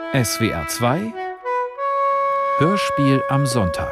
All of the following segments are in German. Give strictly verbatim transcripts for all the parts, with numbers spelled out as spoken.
S W R zwei Hörspiel am Sonntag.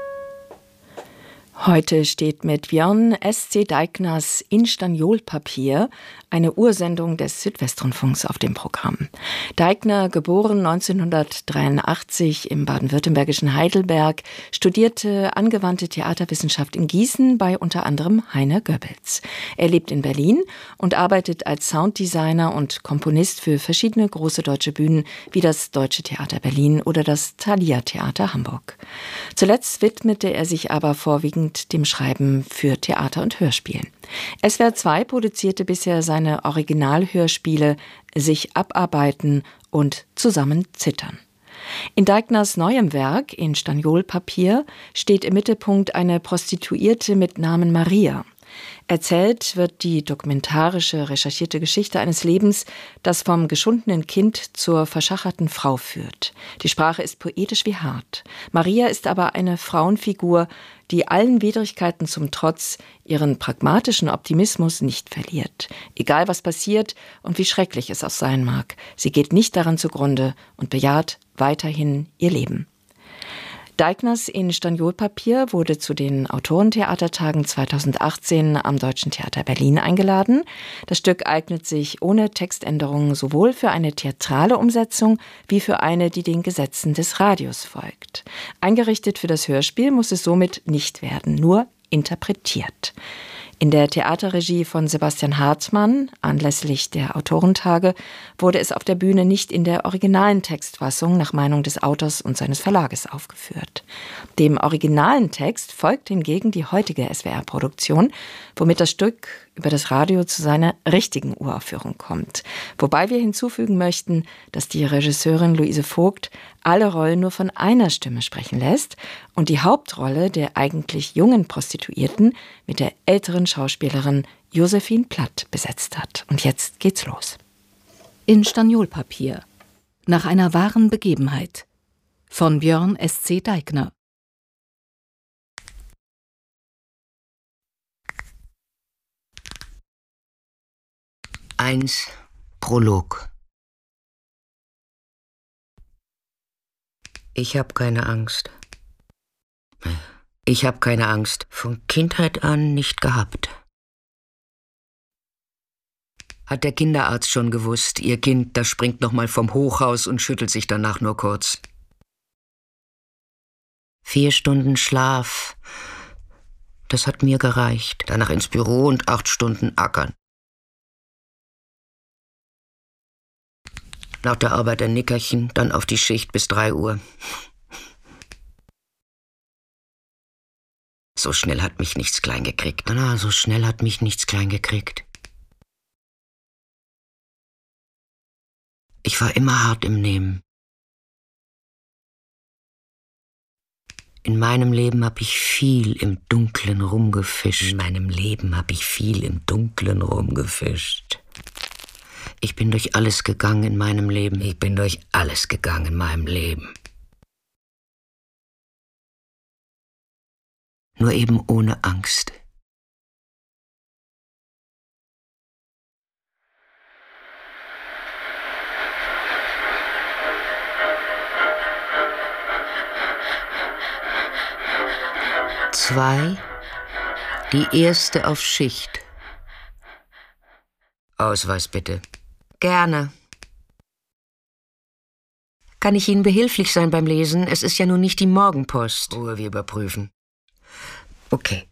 Heute steht mit Björn S C. Deigners In Staniolpapier eine Ursendung des Südwestrundfunks auf dem Programm. Deigner, geboren neunzehnhundertdreiundachtzig im baden-württembergischen Heidelberg, studierte angewandte Theaterwissenschaft in Gießen bei unter anderem Heiner Goebbels. Er lebt in Berlin und arbeitet als Sounddesigner und Komponist für verschiedene große deutsche Bühnen wie das Deutsche Theater Berlin oder das Thalia Theater Hamburg. Zuletzt widmete er sich aber vorwiegend dem Schreiben für Theater und Hörspiel. S W R zwei produzierte bisher seine Originalhörspiele Sich abarbeiten und Zusammen zittern. In Deigners neuem Werk In Staniolpapier steht im Mittelpunkt eine Prostituierte mit Namen Maria. Erzählt wird die dokumentarische, recherchierte Geschichte eines Lebens, das vom geschundenen Kind zur verschacherten Frau führt. Die Sprache ist poetisch wie hart. Maria ist aber eine Frauenfigur, die allen Widrigkeiten zum Trotz ihren pragmatischen Optimismus nicht verliert. Egal was passiert und wie schrecklich es auch sein mag, sie geht nicht daran zugrunde und bejaht weiterhin ihr Leben. Deigners In Staniolpapier wurde zu den Autorentheatertagen zweitausendachtzehn am Deutschen Theater Berlin eingeladen. Das Stück eignet sich ohne Textänderungen sowohl für eine theatrale Umsetzung wie für eine, die den Gesetzen des Radios folgt. Eingerichtet für das Hörspiel muss es somit nicht werden, nur interpretiert. In der Theaterregie von Sebastian Hartmann, anlässlich der Autorentage, wurde es auf der Bühne nicht in der originalen Textfassung nach Meinung des Autors und seines Verlages aufgeführt. Dem originalen Text folgt hingegen die heutige S W R-Produktion, womit das Stück über das Radio zu seiner richtigen Uraufführung kommt. Wobei wir hinzufügen möchten, dass die Regisseurin Luise Vogt alle Rollen nur von einer Stimme sprechen lässt und die Hauptrolle der eigentlich jungen Prostituierten mit der älteren Schauspielerin Josephine Platt besetzt hat. Und jetzt geht's los. In Staniolpapier. Nach einer wahren Begebenheit. Von Björn S C. Deigner. eins Prolog. Ich hab keine Angst. Ich hab keine Angst. Von Kindheit an nicht gehabt. Hat der Kinderarzt schon gewusst, ihr Kind, das springt noch mal vom Hochhaus und schüttelt sich danach nur kurz. Vier Stunden Schlaf, das hat mir gereicht. Danach ins Büro und acht Stunden ackern. Nach der Arbeit ein Nickerchen, dann auf die Schicht bis drei Uhr. So schnell hat mich nichts klein gekriegt. Na, so schnell hat mich nichts klein gekriegt. Ich war immer hart im Nehmen. In meinem Leben hab ich viel im Dunklen rumgefischt. In meinem Leben hab ich viel im Dunklen rumgefischt. Ich bin durch alles gegangen in meinem Leben. Ich bin durch alles gegangen in meinem Leben. Nur eben ohne Angst. Zwei, die erste auf Schicht. Ausweis bitte. Gerne. Kann ich Ihnen behilflich sein beim Lesen? Es ist ja nun nicht die Morgenpost. Ruhe, wir überprüfen. Okay.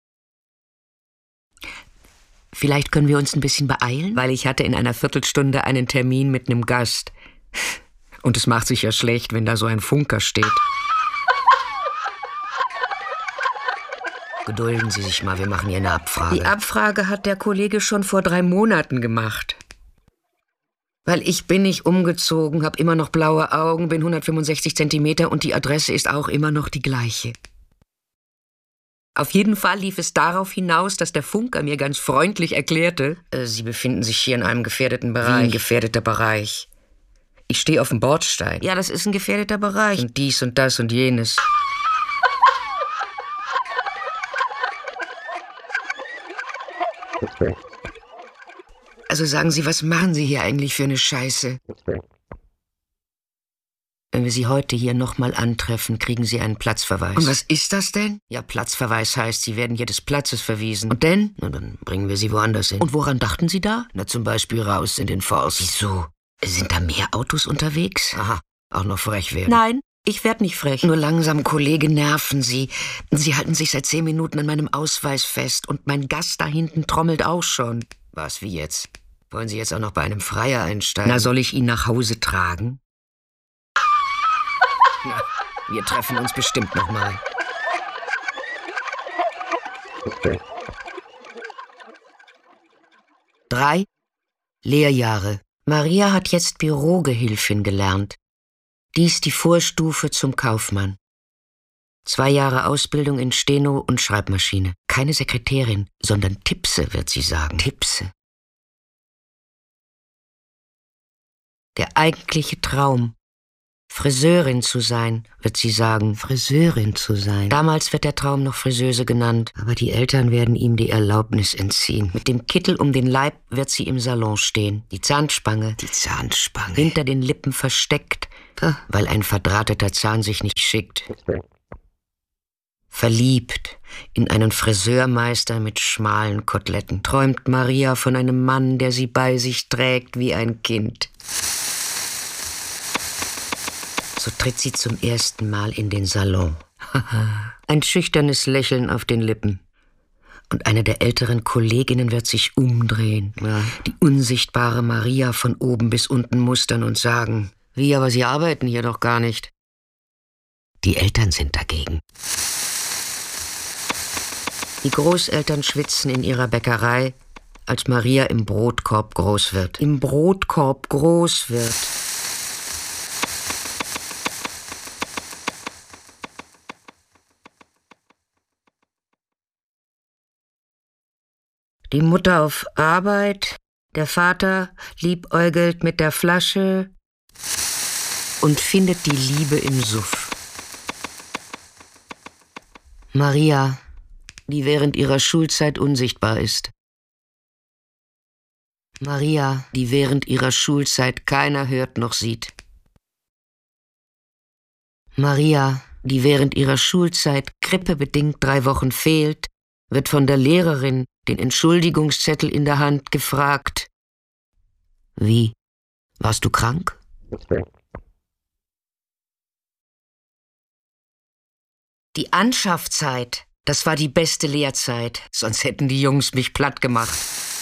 Vielleicht können wir uns ein bisschen beeilen? Weil ich hatte in einer Viertelstunde einen Termin mit einem Gast. Und es macht sich ja schlecht, wenn da so ein Funker steht. Gedulden Sie sich mal, wir machen hier eine Abfrage. Die Abfrage hat der Kollege schon vor drei Monaten gemacht. Weil ich bin nicht umgezogen, habe immer noch blaue Augen, bin hundertfünfundsechzig Zentimeter und die Adresse ist auch immer noch die gleiche. Auf jeden Fall lief es darauf hinaus, dass der Funker mir ganz freundlich erklärte, äh, Sie befinden sich hier in einem gefährdeten Bereich. Wie ein gefährdeter Bereich? Ich stehe auf dem Bordstein. Ja, das ist ein gefährdeter Bereich. Und dies und das und jenes. Also sagen Sie, was machen Sie hier eigentlich für eine Scheiße? Wenn wir Sie heute hier nochmal antreffen, kriegen Sie einen Platzverweis. Und was ist das denn? Ja, Platzverweis heißt, Sie werden hier des Platzes verwiesen. Und denn? Na, dann bringen wir Sie woanders hin. Und woran dachten Sie da? Na, zum Beispiel raus in den Forst. Wieso? Sind da mehr Autos unterwegs? Aha, auch noch frech werden. Nein, ich werd nicht frech. Nur langsam, Kollege, nerven Sie. Sie halten sich seit zehn Minuten an meinem Ausweis fest und mein Gast da hinten trommelt auch schon. Was, wie jetzt? Wollen Sie jetzt auch noch bei einem Freier einsteigen? Na, soll ich ihn nach Hause tragen? Na, wir treffen uns bestimmt noch mal. Okay. Drei Lehrjahre. Maria hat jetzt Bürogehilfin gelernt. Dies die Vorstufe zum Kaufmann. Zwei Jahre Ausbildung in Steno und Schreibmaschine. Keine Sekretärin, sondern Tipse, wird sie sagen. Tipse. Der eigentliche Traum. Friseurin zu sein, wird sie sagen. Friseurin zu sein. Damals wird der Traum noch Friseuse genannt, aber die Eltern werden ihm die Erlaubnis entziehen. Mit dem Kittel um den Leib wird sie im Salon stehen. Die Zahnspange. Die Zahnspange. Hinter den Lippen versteckt, weil ein verdrahteter Zahn sich nicht schickt. Verliebt in einen Friseurmeister mit schmalen Koteletten, träumt Maria von einem Mann, der sie bei sich trägt wie ein Kind. So tritt sie zum ersten Mal in den Salon. Ein schüchternes Lächeln auf den Lippen. Und eine der älteren Kolleginnen wird sich umdrehen, ja. Die unsichtbare Maria von oben bis unten mustern und sagen, wie, aber Sie arbeiten hier doch gar nicht. Die Eltern sind dagegen. Die Großeltern schwitzen in ihrer Bäckerei, als Maria im Brotkorb groß wird. Im Brotkorb groß wird. Die Mutter auf Arbeit, der Vater liebäugelt mit der Flasche und findet die Liebe im Suff. Maria, die während ihrer Schulzeit unsichtbar ist. Maria, die während ihrer Schulzeit keiner hört noch sieht. Maria, die während ihrer Schulzeit grippebedingt drei Wochen fehlt, wird von der Lehrerin, den Entschuldigungszettel in der Hand, gefragt. Wie? Warst du krank? Die Anschaffzeit, das war die beste Lehrzeit, sonst hätten die Jungs mich platt gemacht.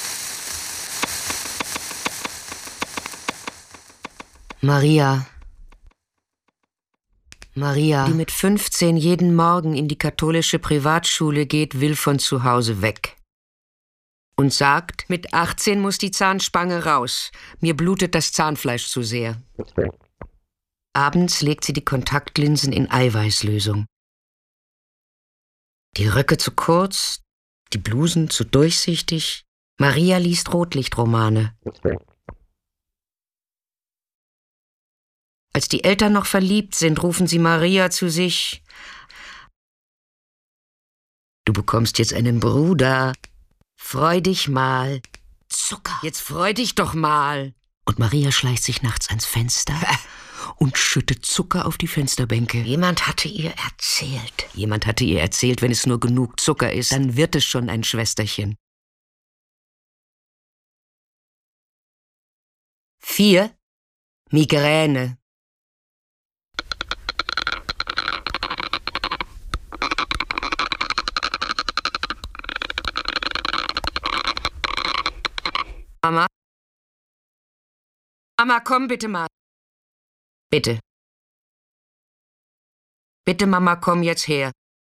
Maria. Maria, die mit fünfzehn jeden Morgen in die katholische Privatschule geht, will von zu Hause weg. Und sagt, mit achtzehn muss die Zahnspange raus. Mir blutet das Zahnfleisch zu sehr. Abends legt sie die Kontaktlinsen in Eiweißlösung. Die Röcke zu kurz, die Blusen zu durchsichtig. Maria liest Rotlichtromane. Als die Eltern noch verliebt sind, rufen sie Maria zu sich. Du bekommst jetzt einen Bruder. Freu dich mal. Zucker. Jetzt freu dich doch mal. Und Maria schleicht sich nachts ans Fenster und schüttet Zucker auf die Fensterbänke. Jemand hatte ihr erzählt. Jemand hatte ihr erzählt, wenn es nur genug Zucker ist, dann wird es schon ein Schwesterchen. Vier. Migräne. Mama? Mama, komm bitte mal. Bitte. Bitte, Mama, komm jetzt her.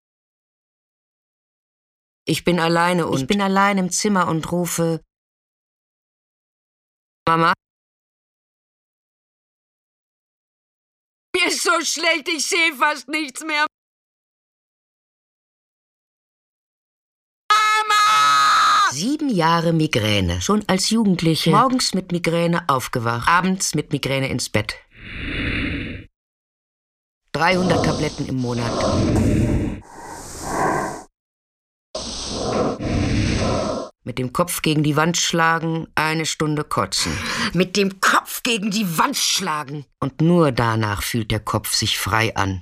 Ich bin alleine und... Ich bin allein im Zimmer und rufe... Mama? Mir ist so schlecht, ich sehe fast nichts mehr. Sieben Jahre Migräne, schon als Jugendliche. Morgens mit Migräne aufgewacht, abends mit Migräne ins Bett. dreihundert Tabletten im Monat. Mit dem Kopf gegen die Wand schlagen, eine Stunde kotzen. Mit dem Kopf gegen die Wand schlagen. Und nur danach fühlt der Kopf sich frei an.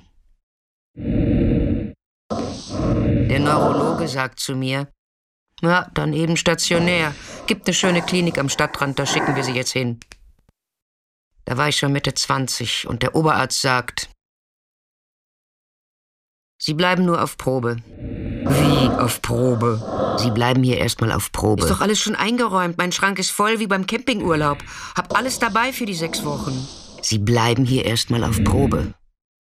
Der Neurologe sagt zu mir, ja, dann eben stationär. Gibt eine schöne Klinik am Stadtrand, da schicken wir Sie jetzt hin. Da war ich schon Mitte zwanzig und der Oberarzt sagt, Sie bleiben nur auf Probe. Wie auf Probe? Sie bleiben hier erstmal auf Probe. Ist doch alles schon eingeräumt. Mein Schrank ist voll wie beim Campingurlaub. Hab alles dabei für die sechs Wochen. Sie bleiben hier erstmal auf Probe.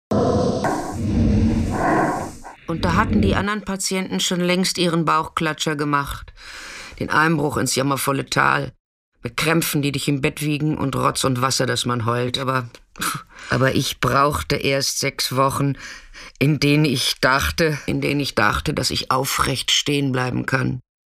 Und da hatten die anderen Patienten schon längst ihren Bauchklatscher gemacht. Den Einbruch ins jammervolle Tal. Mit Krämpfen, die dich im Bett wiegen und Rotz und Wasser, dass man heult. Aber, aber ich brauchte erst sechs Wochen, in denen ich dachte, in denen ich dachte, dass ich aufrecht stehen bleiben kann.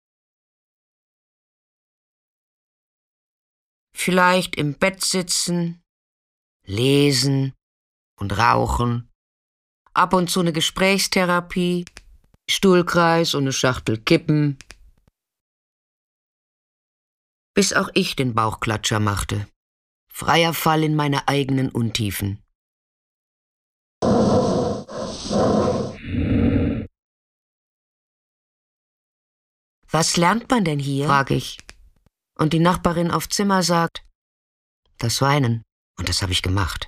Vielleicht im Bett sitzen, lesen und rauchen. Ab und zu eine Gesprächstherapie, Stuhlkreis und eine Schachtel Kippen. Bis auch ich den Bauchklatscher machte. Freier Fall in meine eigenen Untiefen. Was lernt man denn hier? Frage ich. Und die Nachbarin auf Zimmer sagt, das Weinen. Und das habe ich gemacht.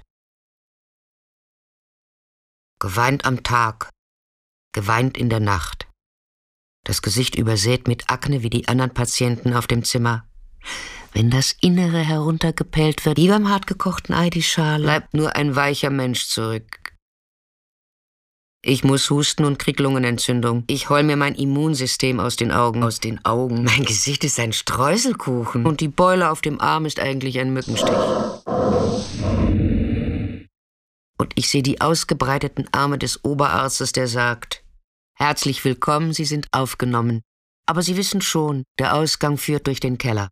Geweint am Tag, geweint in der Nacht. Das Gesicht übersät mit Akne wie die anderen Patienten auf dem Zimmer. Wenn das Innere heruntergepellt wird, wie beim hartgekochten Ei die Schale, bleibt nur ein weicher Mensch zurück. Ich muss husten und krieg Lungenentzündung. Ich heul mir mein Immunsystem aus den Augen. Aus den Augen. Mein Gesicht ist ein Streuselkuchen. Und die Beule auf dem Arm ist eigentlich ein Mückenstich. Und ich sehe die ausgebreiteten Arme des Oberarztes, der sagt, herzlich willkommen, Sie sind aufgenommen. Aber Sie wissen schon, der Ausgang führt durch den Keller.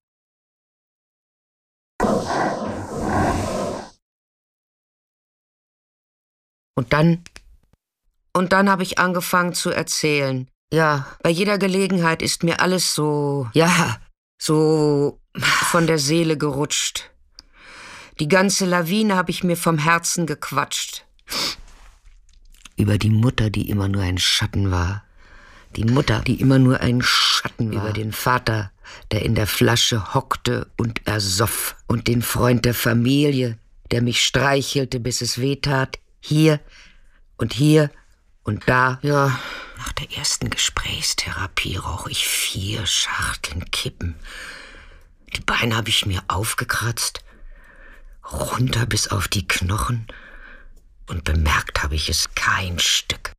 Und dann, und dann habe ich angefangen zu erzählen. Ja, bei jeder Gelegenheit ist mir alles so, ja, so von der Seele gerutscht. Die ganze Lawine habe ich mir vom Herzen gequatscht. Über die Mutter, die immer nur ein Schatten war. Die Mutter, die immer nur ein Schatten war. Über den Vater, der in der Flasche hockte und ersoff. Und den Freund der Familie, der mich streichelte, bis es weh tat. Hier und hier und da. Ja, nach der ersten Gesprächstherapie rauche ich vier Schachteln Kippen. Die Beine habe ich mir aufgekratzt, runter bis auf die Knochen. Und bemerkt habe ich es kein Stück.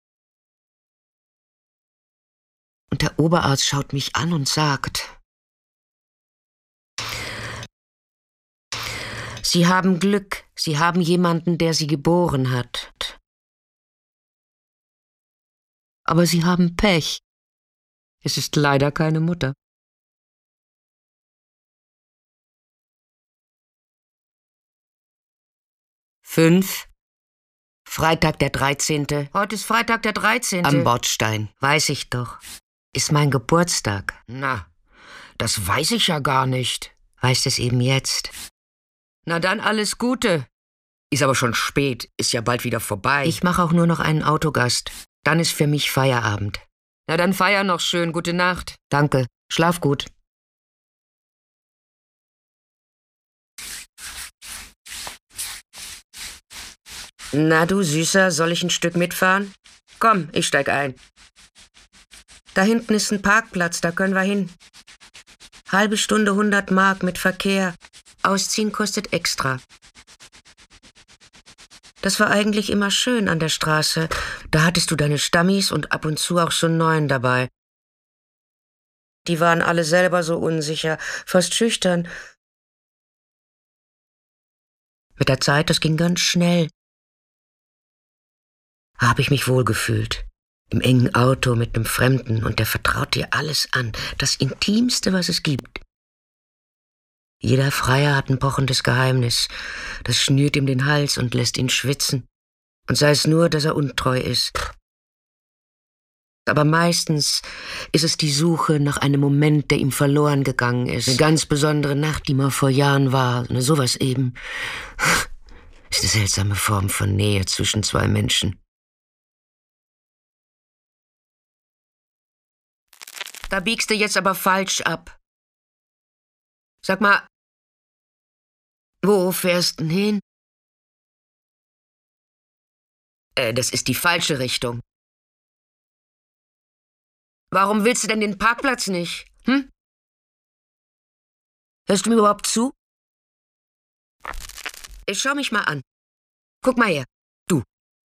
Und der Oberarzt schaut mich an und sagt, Sie haben Glück, Sie haben jemanden, der Sie geboren hat. Aber Sie haben Pech. Es ist leider keine Mutter. Fünf. Freitag der dreizehnte. Heute ist Freitag der dreizehnte. Am Bordstein. Weiß ich doch. Ist mein Geburtstag. Na, das weiß ich ja gar nicht. Weißt es eben jetzt. Na dann alles Gute. Ist aber schon spät. Ist ja bald wieder vorbei. Ich mache auch nur noch einen Autogast. Dann ist für mich Feierabend. Na dann feier noch schön. Gute Nacht. Danke. Schlaf gut. Na du Süßer, soll ich ein Stück mitfahren? Komm, ich steig ein. Da hinten ist ein Parkplatz, da können wir hin. Halbe Stunde hundert Mark mit Verkehr. Ausziehen kostet extra. Das war eigentlich immer schön an der Straße. Da hattest du deine Stammis und ab und zu auch so einen neuen dabei. Die waren alle selber so unsicher, fast schüchtern. Mit der Zeit, das ging ganz schnell. Habe ich mich wohlgefühlt. Im engen Auto mit einem Fremden und der vertraut dir alles an. Das Intimste, was es gibt. Jeder Freier hat ein pochendes Geheimnis. Das schnürt ihm den Hals und lässt ihn schwitzen. Und sei es nur, dass er untreu ist. Aber meistens ist es die Suche nach einem Moment, der ihm verloren gegangen ist. Eine ganz besondere Nacht, die mal vor Jahren war. Sowas eben. Ist eine seltsame Form von Nähe zwischen zwei Menschen. Da biegst du jetzt aber falsch ab. Sag mal, wo fährst du denn hin? Äh, das ist die falsche Richtung. Warum willst du denn den Parkplatz nicht? Hm? Hörst du mir überhaupt zu? Ich schau mich mal an. Guck mal her. Du.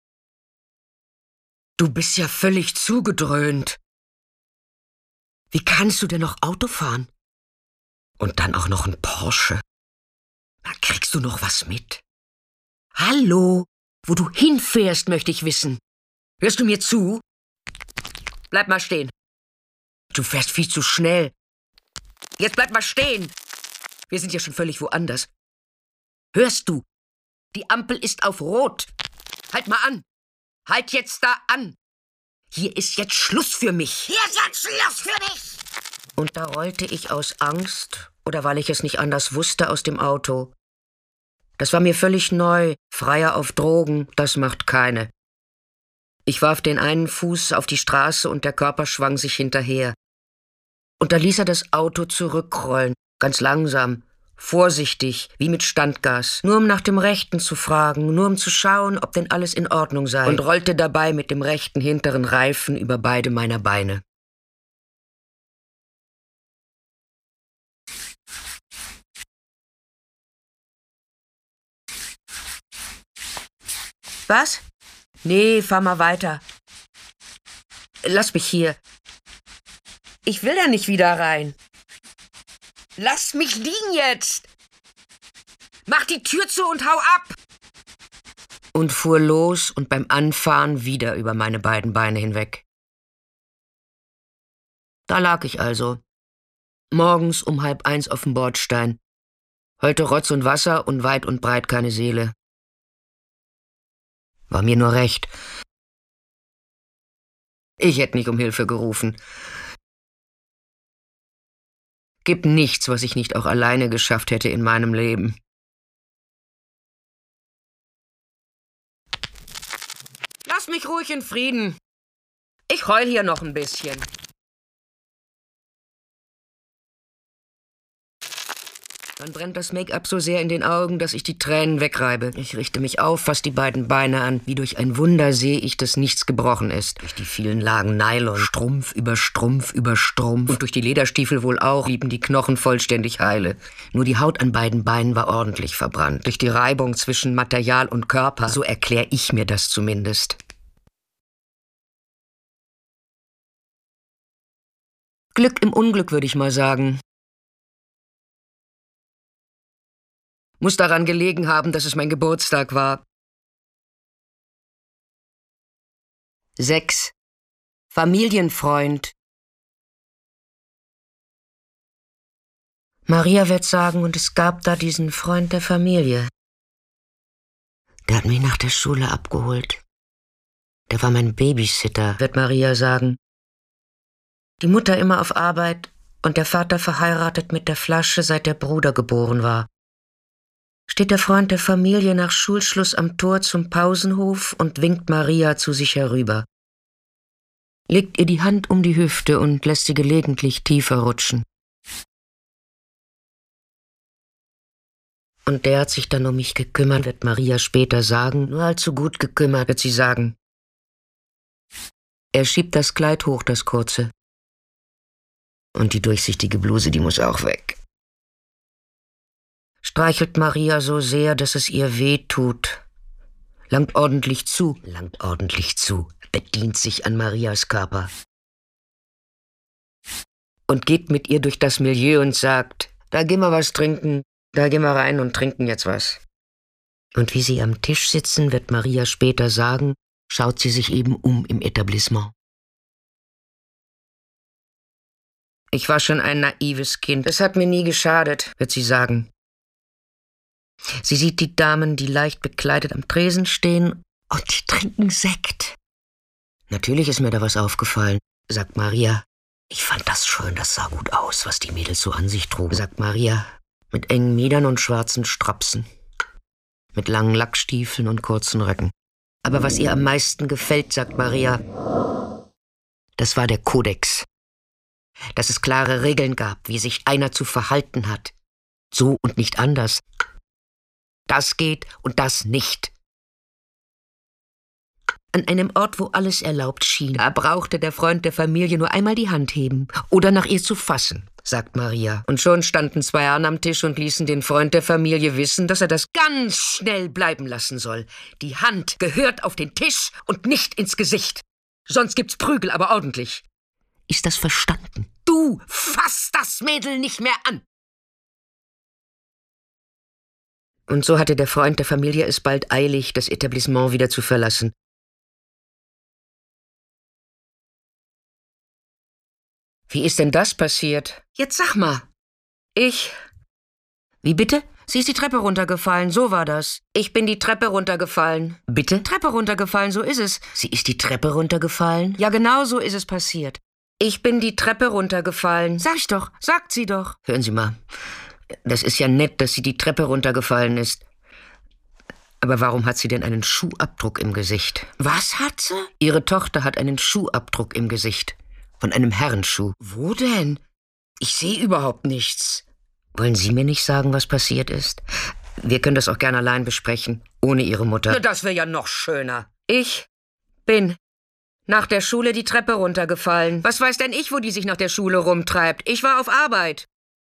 Du bist ja völlig zugedröhnt. Wie kannst du denn noch Auto fahren? Und dann auch noch ein Porsche. Da kriegst du noch was mit. Hallo? Wo du hinfährst, möchte ich wissen. Hörst du mir zu? Bleib mal stehen. Du fährst viel zu schnell. Jetzt bleib mal stehen. Wir sind ja schon völlig woanders. Hörst du? Die Ampel ist auf Rot. Halt mal an. Halt jetzt da an. Hier ist jetzt Schluss für mich. Hier ist jetzt Schluss für mich. Und da rollte ich aus Angst, oder weil ich es nicht anders wusste, aus dem Auto. Das war mir völlig neu. Freier auf Drogen, das macht keine. Ich warf den einen Fuß auf die Straße und der Körper schwang sich hinterher. Und da ließ er das Auto zurückrollen, ganz langsam, vorsichtig, wie mit Standgas, nur um nach dem Rechten zu fragen, nur um zu schauen, ob denn alles in Ordnung sei, und rollte dabei mit dem rechten hinteren Reifen über beide meiner Beine. Was? Nee, fahr mal weiter. Lass mich hier. Ich will da nicht wieder rein. Lass mich liegen jetzt! Mach die Tür zu und hau ab! Und fuhr los und beim Anfahren wieder über meine beiden Beine hinweg. Da lag ich also. Morgens um halb eins auf dem Bordstein. Heute Rotz und Wasser und weit und breit keine Seele. War mir nur recht. Ich hätte nicht um Hilfe gerufen. Gibt nichts, was ich nicht auch alleine geschafft hätte in meinem Leben. Lass mich ruhig in Frieden. Ich heul hier noch ein bisschen. Dann brennt das Make-up so sehr in den Augen, dass ich die Tränen wegreibe. Ich richte mich auf, fasse die beiden Beine an. Wie durch ein Wunder sehe ich, dass nichts gebrochen ist. Durch die vielen Lagen Nylon, Strumpf über Strumpf über Strumpf. Und durch die Lederstiefel wohl auch, blieben die Knochen vollständig heile. Nur die Haut an beiden Beinen war ordentlich verbrannt. Durch die Reibung zwischen Material und Körper. So erkläre ich mir das zumindest. Glück im Unglück, würde ich mal sagen. Muss daran gelegen haben, dass es mein Geburtstag war. Sechs. Familienfreund. Maria wird sagen, und es gab da diesen Freund der Familie. Der hat mich nach der Schule abgeholt. Der war mein Babysitter, wird Maria sagen. Die Mutter immer auf Arbeit und der Vater verheiratet mit der Flasche, seit der Bruder geboren war. Steht der Freund der Familie nach Schulschluss am Tor zum Pausenhof und winkt Maria zu sich herüber. Legt ihr die Hand um die Hüfte und lässt sie gelegentlich tiefer rutschen. Und der hat sich dann um mich gekümmert, wird Maria später sagen. Nur allzu gut gekümmert, wird sie sagen. Er schiebt das Kleid hoch, das kurze. Und die durchsichtige Bluse, die muss auch weg. Streichelt Maria so sehr, dass es ihr weh tut. Langt ordentlich zu, langt ordentlich zu, bedient sich an Marias Körper. Und geht mit ihr durch das Milieu und sagt, da gehen wir was trinken, da gehen wir rein und trinken jetzt was. Und wie sie am Tisch sitzen, wird Maria später sagen, schaut sie sich eben um im Etablissement. Ich war schon ein naives Kind, es hat mir nie geschadet, wird sie sagen. Sie sieht die Damen, die leicht bekleidet am Tresen stehen, und die trinken Sekt. Natürlich ist mir da was aufgefallen. sagt Maria. Ich fand das schön, das sah gut aus, was die Mädels so an sich trugen, sagt Maria. Mit engen Miedern und schwarzen Strapsen. Mit langen Lackstiefeln und kurzen Röcken. Aber was ihr am meisten gefällt, sagt Maria, das war der Kodex. Dass es klare Regeln gab, wie sich einer zu verhalten hat. So und nicht anders. Das geht und das nicht. An einem Ort, wo alles erlaubt schien, da brauchte der Freund der Familie nur einmal die Hand heben oder nach ihr zu fassen, sagt Maria. Und schon standen zwei Herren am Tisch und ließen den Freund der Familie wissen, dass er das ganz schnell bleiben lassen soll. Die Hand gehört auf den Tisch und nicht ins Gesicht. Sonst gibt's Prügel, aber ordentlich. Ist das verstanden? Du fass das Mädel nicht mehr an! Und so hatte der Freund der Familie es bald eilig, das Etablissement wieder zu verlassen. Wie ist denn das passiert? Jetzt sag mal. Ich... Wie bitte? Sie ist die Treppe runtergefallen, so war das. Ich bin die Treppe runtergefallen. Bitte? Treppe runtergefallen, so ist es. Sie ist die Treppe runtergefallen? Ja, genau so ist es passiert. Ich bin die Treppe runtergefallen. Sag ich doch, sagt sie doch. Hören Sie mal, das ist ja nett, dass sie die Treppe runtergefallen ist. Aber warum hat sie denn einen Schuhabdruck im Gesicht? Was hat sie? Ihre Tochter hat einen Schuhabdruck im Gesicht. Von einem Herrenschuh. Wo denn? Ich sehe überhaupt nichts. Wollen Sie mir nicht sagen, was passiert ist? Wir können das auch gerne allein besprechen, ohne Ihre Mutter. Na, das wäre ja noch schöner. Ich bin nach der Schule die Treppe runtergefallen. Was weiß denn ich, wo die sich nach der Schule rumtreibt? Ich war auf Arbeit.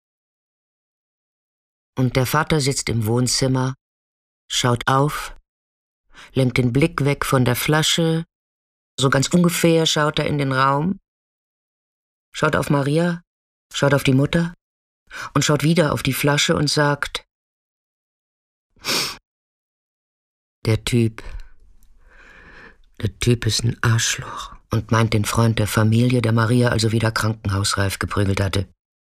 Und der Vater sitzt im Wohnzimmer, schaut auf, lenkt den Blick weg von der Flasche, so ganz ungefähr schaut er in den Raum, schaut auf Maria, schaut auf die Mutter und schaut wieder auf die Flasche und sagt, der Typ, der Typ ist ein Arschloch und meint den Freund der Familie, der Maria also wieder krankenhausreif geprügelt hatte.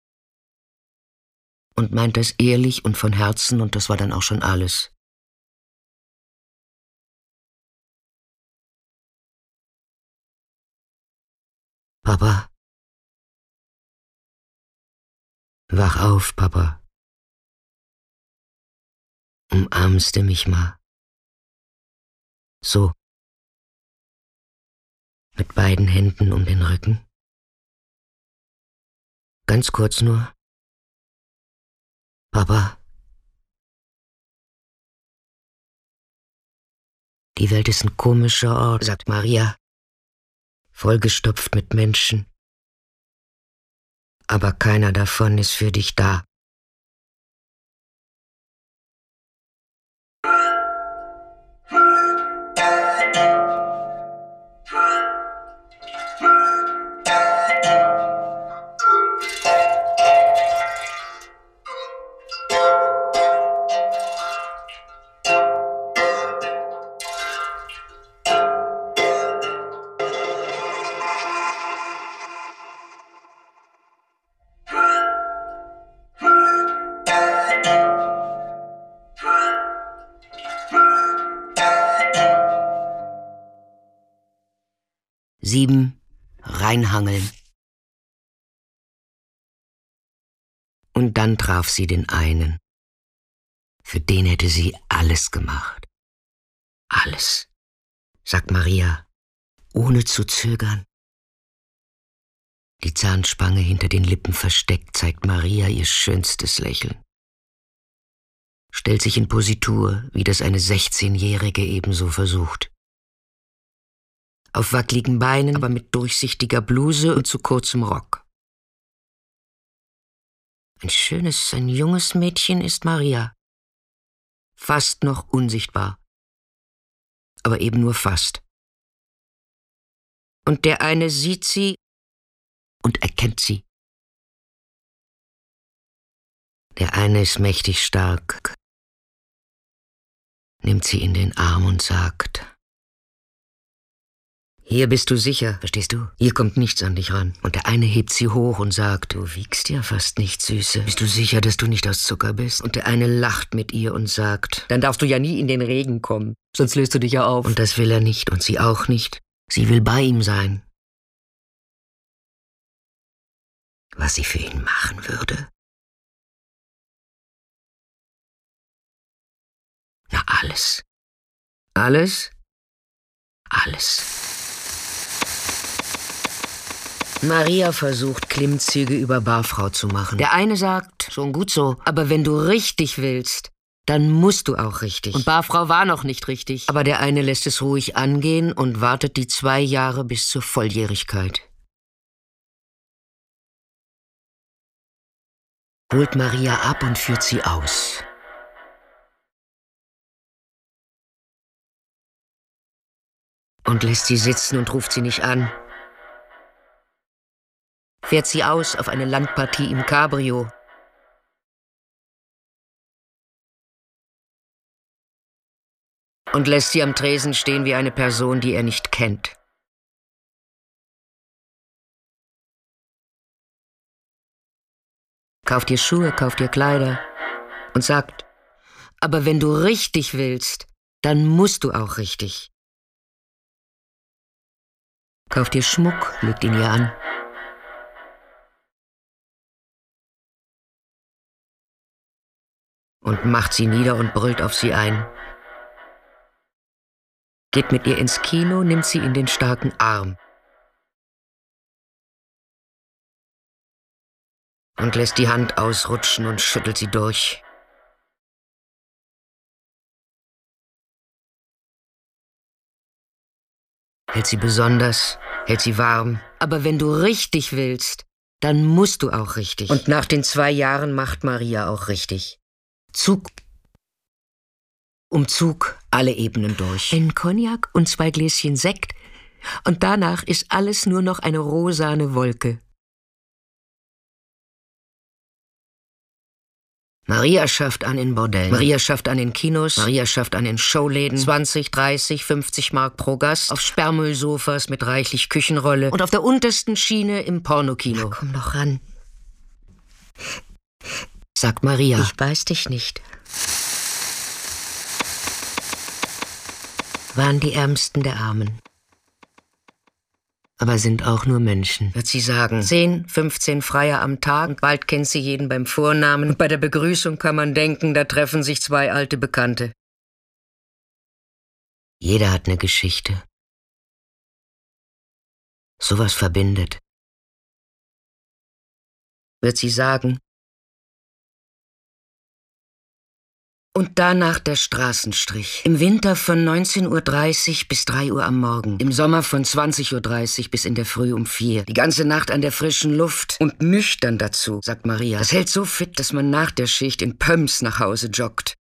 Und meint das ehrlich und von Herzen und das war dann auch schon alles. Papa. Wach auf, Papa. Umarmst du mich mal? So. Mit beiden Händen um den Rücken. Ganz kurz nur. Papa. Die Welt ist ein komischer Ort, sagt Maria. Vollgestopft mit Menschen. Aber keiner davon ist für dich da. Sieben, reinhangeln. Und dann traf sie den einen. Für den hätte sie alles gemacht. Alles, sagt Maria, ohne zu zögern. Die Zahnspange hinter den Lippen versteckt, zeigt Maria ihr schönstes Lächeln. Stellt sich in Positur, wie das eine sechzehnjährige ebenso versucht. Auf wackligen Beinen, aber mit durchsichtiger Bluse und zu kurzem Rock. Ein schönes, ein junges Mädchen ist Maria. Fast noch unsichtbar. Aber eben nur fast. Und der eine sieht sie und erkennt sie. Der eine ist mächtig stark, nimmt sie in den Arm und sagt: Hier bist du sicher, verstehst du? Hier kommt nichts an dich ran. Und der eine hebt sie hoch und sagt: Du wiegst ja fast nicht, Süße. Bist du sicher, dass du nicht aus Zucker bist? Und der eine lacht mit ihr und sagt: Dann darfst du ja nie in den Regen kommen, sonst löst du dich ja auf. Und das will er nicht und sie auch nicht. Sie will bei ihm sein. was sie für ihn machen würde? Na, alles. Alles? Alles. Maria versucht, Klimmzüge über Barfrau zu machen. Der eine sagt, schon gut so, aber wenn du richtig willst, dann musst du auch richtig. Und Barfrau war noch nicht richtig. Aber der eine lässt es ruhig angehen und wartet die zwei Jahre bis zur Volljährigkeit. Holt Maria ab und führt sie aus. Und lässt sie sitzen und ruft sie nicht an. Fährt sie aus auf eine Landpartie im Cabrio. Und lässt sie am Tresen stehen wie eine Person, die er nicht kennt. Kauft ihr Schuhe, kauft ihr Kleider und sagt, aber wenn du richtig willst, dann musst du auch richtig. Kauft ihr Schmuck, legt ihn ihr an. Und macht sie nieder und brüllt auf sie ein. Geht mit ihr ins Kino, nimmt sie in den starken Arm. Und lässt die Hand ausrutschen und schüttelt sie durch. Hält sie besonders, hält sie warm. Aber wenn du richtig willst, dann musst du auch richtig. Und nach den zwei Jahren macht Maria auch richtig. Zug um Zug, alle Ebenen durch. Ein Cognac und zwei Gläschen Sekt. Und danach ist alles nur noch eine rosane Wolke. Maria schafft an in Bordellen. Maria schafft an in Kinos. Maria schafft an in Showläden. zwanzig, dreißig, fünfzig Mark pro Gast. Auf Sperrmüllsofas mit reichlich Küchenrolle. Und auf der untersten Schiene im Pornokino. Na, komm doch ran. Sagt Maria. Ich beiß dich nicht. Waren die Ärmsten der Armen. Aber sind auch nur Menschen, wird sie sagen. Zehn, fünfzehn Freier am Tag, und bald kennt sie jeden beim Vornamen. Und bei der Begrüßung kann man denken, da treffen sich zwei alte Bekannte. Jeder hat eine Geschichte. Sowas verbindet. Wird sie sagen. Und danach der Straßenstrich. Im Winter von neunzehn Uhr dreißig bis drei Uhr am Morgen. Im Sommer von zwanzig Uhr dreißig bis in der Früh um vier. Die ganze Nacht an der frischen Luft und nüchtern dazu, sagt Maria. Das hält so fit, dass man nach der Schicht in Pumps nach Hause joggt.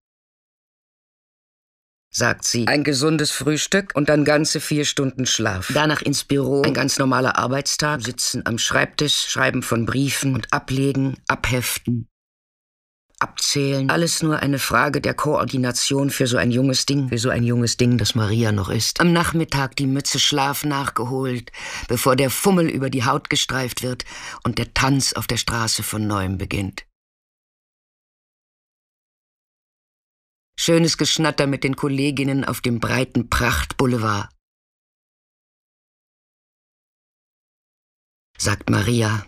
Sagt sie. Ein gesundes Frühstück und dann ganze vier Stunden Schlaf. Danach ins Büro. Ein ganz normaler Arbeitstag. Sitzen am Schreibtisch, schreiben von Briefen und ablegen, abheften. Abzählen. Alles nur eine Frage der Koordination für so ein junges Ding. Für so ein junges Ding, das Maria noch ist. Am Nachmittag die Mütze Schlaf nachgeholt, bevor der Fummel über die Haut gestreift wird und der Tanz auf der Straße von neuem beginnt. Schönes Geschnatter mit den Kolleginnen auf dem breiten Prachtboulevard. Sagt Maria.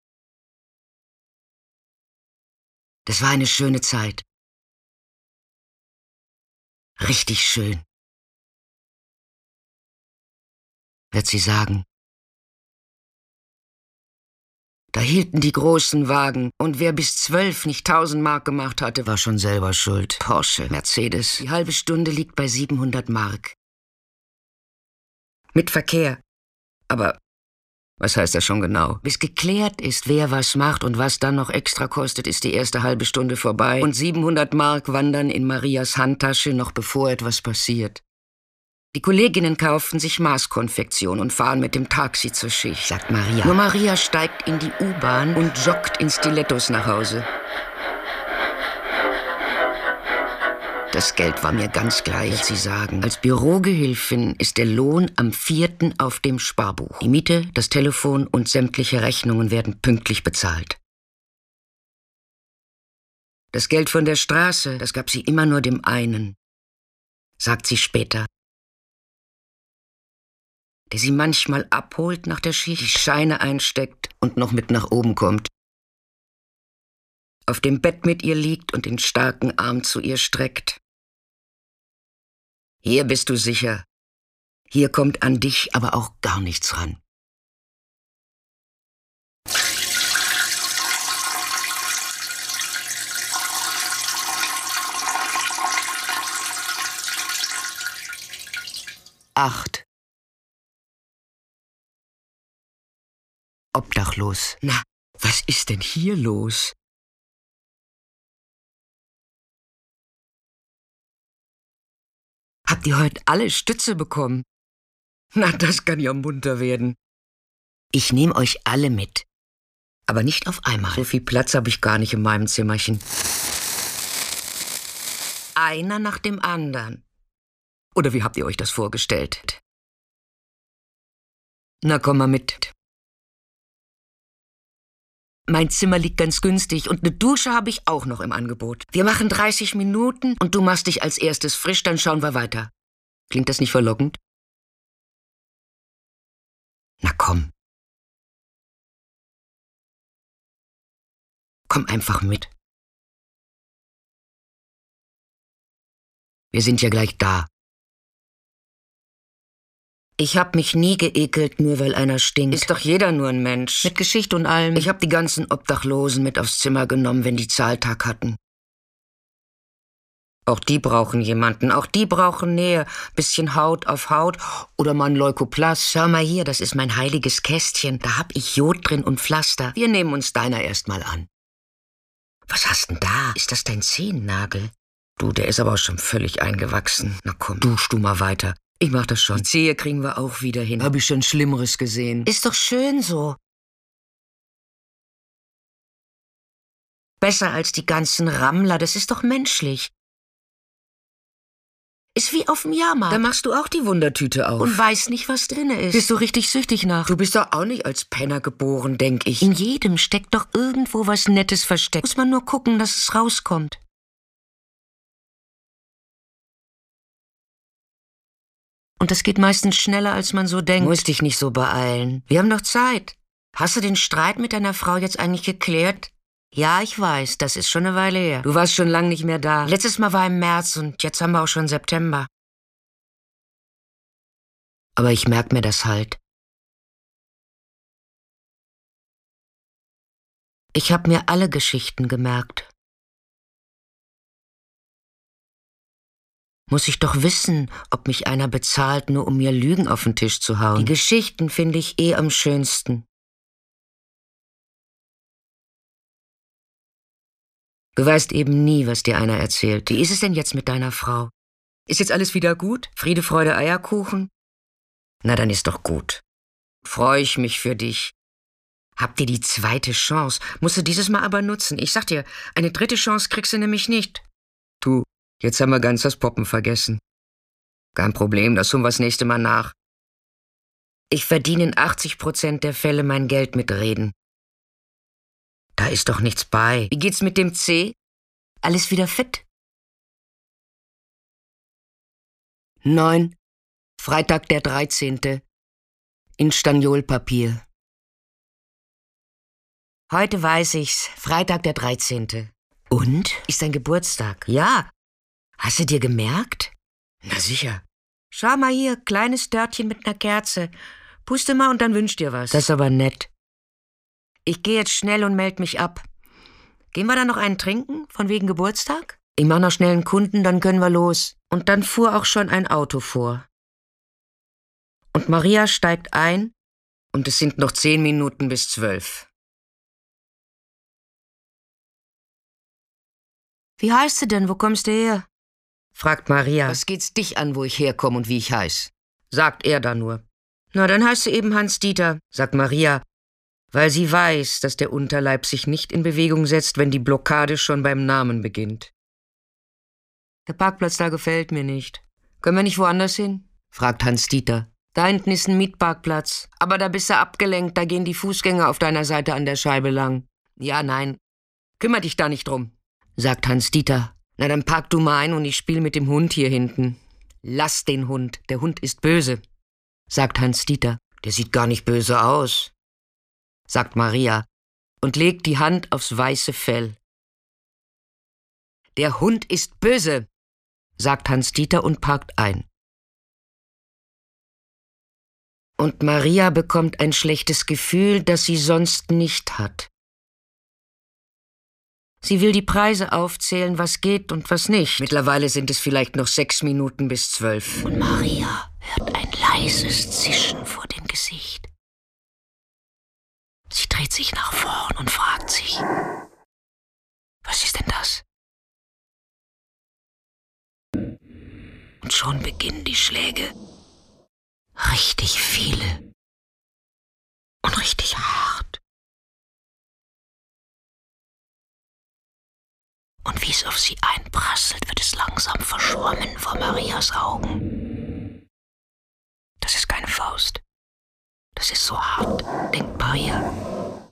Das war eine schöne Zeit. Richtig schön. Wird sie sagen. Da hielten die großen Wagen, und wer bis zwölf nicht tausend Mark gemacht hatte, war schon selber schuld. Porsche, Mercedes. Die halbe Stunde liegt bei siebenhundert Mark. Mit Verkehr. Aber was heißt das schon genau? Bis geklärt ist, wer was macht und was dann noch extra kostet, ist die erste halbe Stunde vorbei. Und siebenhundert Mark wandern in Marias Handtasche, noch bevor etwas passiert. Die Kolleginnen kaufen sich Maßkonfektion und fahren mit dem Taxi zur Schicht, sagt Maria. Nur Maria steigt in die U-Bahn und joggt in Stilettos nach Hause. Das Geld war mir ganz gleich, wird sie sagen. Als Bürogehilfin ist der Lohn am vierten auf dem Sparbuch. Die Miete, das Telefon und sämtliche Rechnungen werden pünktlich bezahlt. Das Geld von der Straße, das gab sie immer nur dem einen, sagt sie später. der sie manchmal abholt nach der Schicht, die Scheine einsteckt und noch mit nach oben kommt. Auf dem Bett mit ihr liegt und den starken Arm zu ihr streckt. Hier bist du sicher. Hier kommt an dich aber auch gar nichts ran. Acht. Obdachlos. Na, was ist denn hier los? Habt ihr heute alle Stütze bekommen? Na, das kann ja munter werden. Ich nehme euch alle mit. Aber nicht auf einmal. So viel Platz habe ich gar nicht in meinem Zimmerchen. Einer nach dem anderen. Oder wie habt ihr euch das vorgestellt? Na, komm mal mit. Mein Zimmer liegt ganz günstig und eine Dusche habe ich auch noch im Angebot. Wir machen dreißig Minuten und du machst dich als erstes frisch, dann schauen wir weiter. Klingt das nicht verlockend? Na komm. Komm einfach mit. Wir sind ja gleich da. Ich hab mich nie geekelt, nur weil einer stinkt. Ist doch jeder nur ein Mensch. Mit Geschichte und allem. Ich hab die ganzen Obdachlosen mit aufs Zimmer genommen, wenn die Zahltag hatten. Auch die brauchen jemanden. Auch die brauchen Nähe. Bisschen Haut auf Haut oder mal ein Leukoplast. Schau mal hier, das ist mein heiliges Kästchen. Da hab ich Jod drin und Pflaster. Wir nehmen uns deiner erst mal an. Was hast denn da? Ist das dein Zehennagel? Du, der ist aber auch schon völlig eingewachsen. Na komm, dusch du mal weiter. Ich mach das schon. Die Zehe kriegen wir auch wieder hin. Hab ich schon Schlimmeres gesehen. Ist doch schön so. Besser als die ganzen Rammler, das ist doch menschlich. Ist wie auf dem Jahrmarkt. Da machst du auch die Wundertüte auf. Und weißt nicht, was drinne ist. Bist du richtig süchtig nach? Du bist doch auch nicht als Penner geboren, denk ich. In jedem steckt doch irgendwo was Nettes versteckt. Muss man nur gucken, dass es rauskommt. Und das geht meistens schneller, als man so denkt. Musst dich nicht so beeilen. Wir haben noch Zeit. Hast du den Streit mit deiner Frau jetzt eigentlich geklärt? Ja, ich weiß, das ist schon eine Weile her. Du warst schon lange nicht mehr da. Letztes Mal war im März und jetzt haben wir auch schon September. Aber ich merk mir das halt. Ich hab mir alle Geschichten gemerkt. Muss ich doch wissen, ob mich einer bezahlt, nur um mir Lügen auf den Tisch zu hauen. Die Geschichten finde ich eh am schönsten. Du weißt eben nie, was dir einer erzählt. Wie ist es denn jetzt mit deiner Frau? Ist jetzt alles wieder gut? Friede, Freude, Eierkuchen? Na, dann ist doch gut. Freue ich mich für dich. Habt ihr die zweite Chance? Musst du dieses Mal aber nutzen. Ich sag dir, eine dritte Chance kriegst du nämlich nicht. Du, jetzt haben wir ganz das Poppen vergessen. Kein Problem, das holen wir das nächste Mal nach. Ich verdiene in achtzig Prozent der Fälle mein Geld mit Reden. Da ist doch nichts bei. Wie geht's mit dem C? Alles wieder fit? Neun. Freitag der dreizehnte. In Staniolpapier. Heute weiß ich's. Freitag der dreizehnte. Und? Ist dein Geburtstag. Ja. Hast du dir gemerkt? Na sicher. Schau mal hier, kleines Törtchen mit einer Kerze. Puste mal und dann wünsch dir was. Das ist aber nett. Ich gehe jetzt schnell und melde mich ab. Gehen wir dann noch einen trinken, von wegen Geburtstag? Ich mach noch schnell einen Kunden, dann können wir los. Und dann fuhr auch schon ein Auto vor. Und Maria steigt ein und es sind noch zehn Minuten bis zwölf. Wie heißt du denn? Wo kommst du her? Fragt Maria. Was geht's dich an, wo ich herkomme und wie ich heiß? Sagt er da nur. Na, dann heißt du eben Hans-Dieter, sagt Maria, weil sie weiß, dass der Unterleib sich nicht in Bewegung setzt, wenn die Blockade schon beim Namen beginnt. Der Parkplatz da gefällt mir nicht. Können wir nicht woanders hin? Fragt Hans-Dieter. Da hinten ist ein Mietparkplatz. Aber da bist du abgelenkt, da gehen die Fußgänger auf deiner Seite an der Scheibe lang. Ja, nein. Kümmer dich da nicht drum, sagt Hans-Dieter. Na, dann park du mal ein und ich spiel mit dem Hund hier hinten. Lass den Hund, der Hund ist böse. sagt Hans-Dieter. Der sieht gar nicht böse aus, sagt Maria und legt die Hand aufs weiße Fell. Der Hund ist böse, sagt Hans-Dieter und parkt ein. Und Maria bekommt ein schlechtes Gefühl, das sie sonst nicht hat. Sie will die Preise aufzählen, was geht und was nicht. Mittlerweile sind es vielleicht noch sechs Minuten bis zwölf. Und Maria hört ein leises Zischen vor dem Gesicht. Sie dreht sich nach vorn und fragt sich, was ist denn das? Und schon beginnen die Schläge. Richtig viele. Und richtig hart. Und wie es auf sie einprasselt, wird es langsam verschwommen vor Marias Augen. Das ist keine Faust. Das ist so hart, denkt Maria.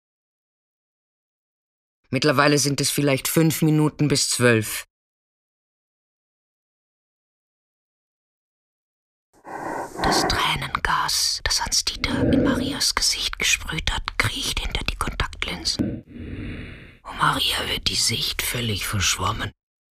Mittlerweile sind es vielleicht fünf Minuten bis zwölf. Das Tränengas, das Hans-Dieter in Marias Gesicht gesprüht hat, kriecht hinter die Kontaktlinsen. Und Maria wird die Sicht völlig verschwommen.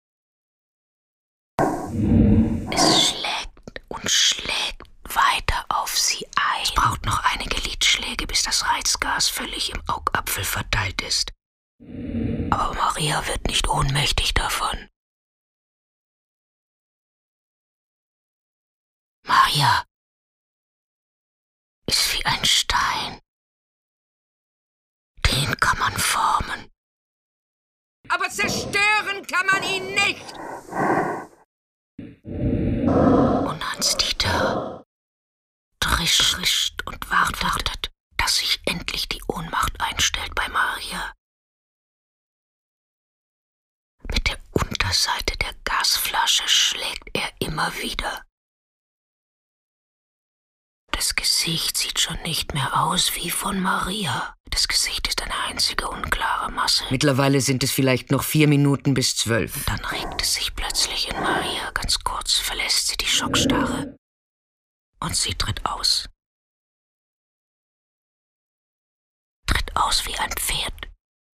Es schlägt und schlägt weiter auf sie ein. Es braucht noch einige Lidschläge, bis das Reizgas völlig im Augapfel verteilt ist. Aber Maria wird nicht ohnmächtig davon. Maria ist wie ein Stein. Den kann man formen. Aber zerstören kann man ihn nicht. Und Hans-Dieter trischt und wartet, dass sich endlich die Ohnmacht einstellt bei Maria. Mit der Unterseite der Gasflasche schlägt er immer wieder. Das Gesicht sieht schon nicht mehr aus wie von Maria. Das Gesicht ist eine einzige unklare Masse. Mittlerweile sind es vielleicht noch vier Minuten bis zwölf. Und dann regt es sich plötzlich in Maria. Ganz kurz verlässt sie die Schockstarre. Und sie tritt aus. Tritt aus wie ein Pferd.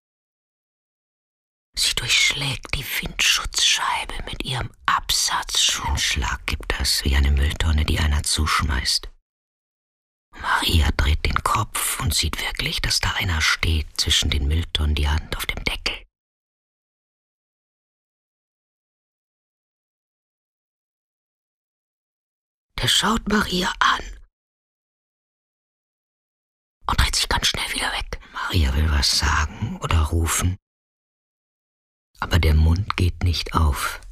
Sie durchschlägt die Windschutzscheibe mit ihrem Absatzschuh. Einen Schlag gibt es, wie eine Mülltonne, die einer zuschmeißt. Maria dreht den Kopf und sieht wirklich, dass da einer steht, zwischen den Mülltonnen, die Hand auf dem Deckel. Der schaut Maria an und dreht sich ganz schnell wieder weg. Maria will was sagen oder rufen, aber der Mund geht nicht auf.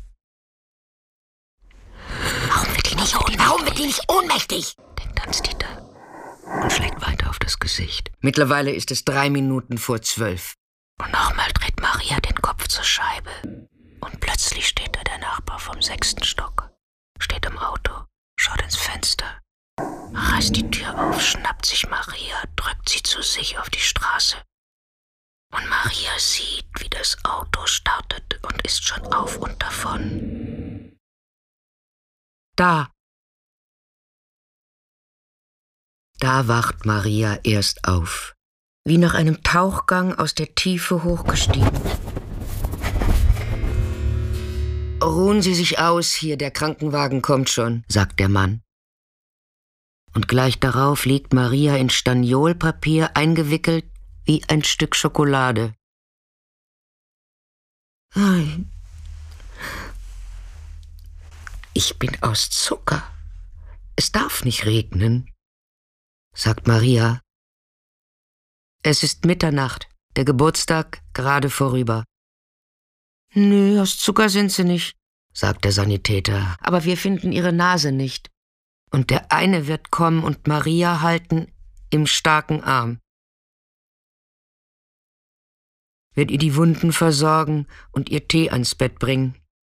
Warum wird die nicht ohnmächtig? Warum wird die nicht ohnmächtig? Denkt Hans-Dieter. Und schlägt weiter auf das Gesicht. Mittlerweile ist es drei Minuten vor zwölf. Und nochmal dreht Maria den Kopf zur Scheibe. Und plötzlich steht da der Nachbar vom sechsten Stock. Steht im Auto, schaut ins Fenster, reißt die Tür auf, schnappt sich Maria, drückt sie zu sich auf die Straße. Und Maria sieht, wie das Auto startet und ist schon auf und davon. Da. Da wacht Maria erst auf, wie nach einem Tauchgang aus der Tiefe hochgestiegen. Ruhen Sie sich aus hier, der Krankenwagen kommt schon, sagt der Mann. Und gleich darauf liegt Maria in Staniolpapier eingewickelt wie ein Stück Schokolade. Ich bin aus Zucker. Es darf nicht regnen, sagt Maria. Es ist Mitternacht, der Geburtstag gerade vorüber. Nö, aus Zucker sind sie nicht, sagt der Sanitäter, aber wir finden ihre Nase nicht. Und der eine wird kommen und Maria halten im starken Arm. Wird ihr die Wunden versorgen und ihr Tee ans Bett bringen.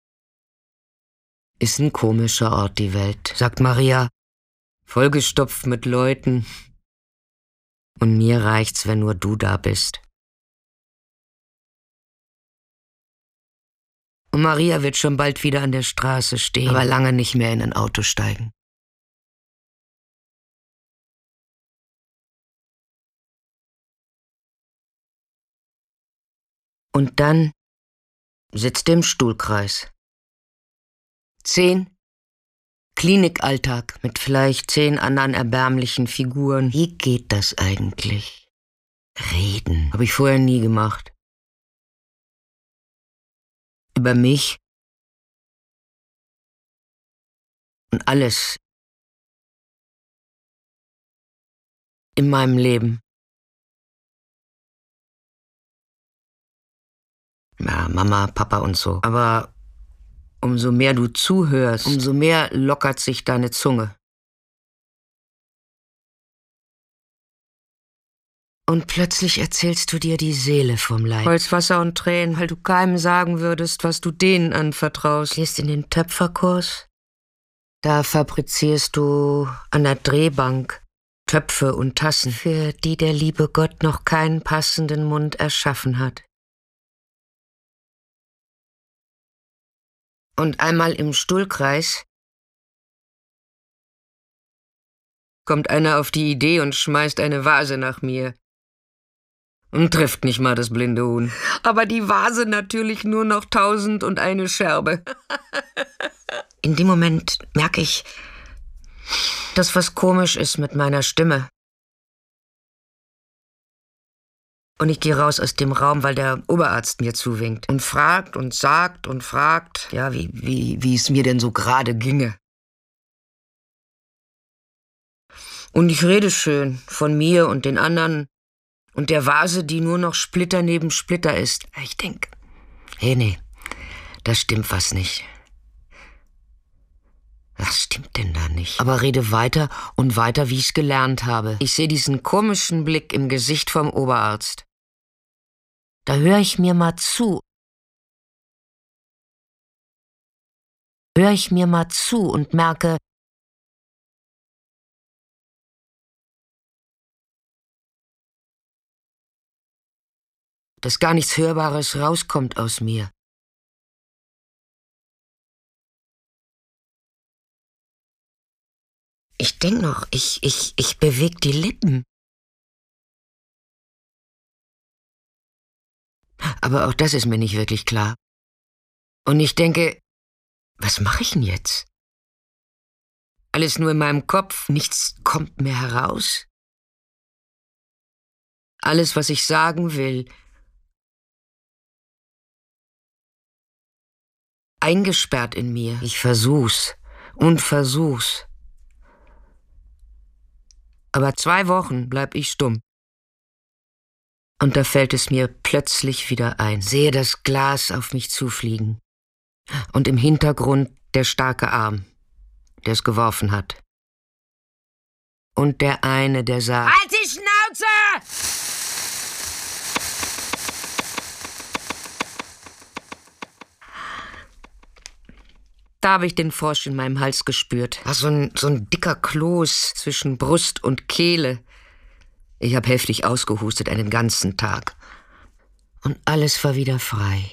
Ist ein komischer Ort, die Welt, sagt Maria, vollgestopft mit Leuten. Und mir reicht's, wenn nur du da bist. Und Maria wird schon bald wieder an der Straße stehen, aber lange nicht mehr in ein Auto steigen. Und dann sitzt er im Stuhlkreis. Zehn. Klinikalltag mit vielleicht zehn anderen erbärmlichen Figuren. Wie geht das eigentlich? Reden. Habe ich vorher nie gemacht. Über mich. Und alles in meinem Leben. Ja, Mama, Papa und so. Aber umso mehr du zuhörst, umso mehr lockert sich deine Zunge. Und plötzlich erzählst du dir die Seele vom Leib. Holz, Wasser und Tränen, weil du keinem sagen würdest, was du denen anvertraust. Gehst in den Töpferkurs. Da fabrizierst du an der Drehbank Töpfe und Tassen, für die der liebe Gott noch keinen passenden Mund erschaffen hat. Und einmal im Stuhlkreis kommt einer auf die Idee und schmeißt eine Vase nach mir. Und trifft nicht mal das blinde Huhn. Aber die Vase natürlich nur noch tausend und eine Scherbe. In dem Moment merke ich, dass was komisch ist mit meiner Stimme. Und ich gehe raus aus dem Raum, weil der Oberarzt mir zuwinkt. Und fragt und sagt und fragt, ja, wie, wie, wie es mir denn so gerade ginge. Und ich rede schön von mir und den anderen und der Vase, die nur noch Splitter neben Splitter ist. Ich denke, hey, nee, da stimmt was nicht. Was stimmt denn da nicht? Aber rede weiter und weiter, wie ich's gelernt habe. Ich sehe diesen komischen Blick im Gesicht vom Oberarzt. Da höre ich mir mal zu. Höre ich mir mal zu und merke, dass gar nichts Hörbares rauskommt aus mir. Ich denk noch, ich, ich, ich bewege die Lippen. Aber auch das ist mir nicht wirklich klar. Und ich denke, was mache ich denn jetzt? Alles nur in meinem Kopf, nichts kommt mehr heraus. Alles, was ich sagen will, eingesperrt in mir. Ich versuch's und versuch's. Aber zwei Wochen bleib ich stumm. Und da fällt es mir plötzlich wieder ein. Sehe das Glas auf mich zufliegen. Und im Hintergrund der starke Arm, der es geworfen hat. Und der eine, der sagt: Halt die Schnauze! Da habe ich den Frosch in meinem Hals gespürt. War so ein, so ein dicker Kloß zwischen Brust und Kehle. Ich habe heftig ausgehustet einen ganzen Tag. Und alles war wieder frei.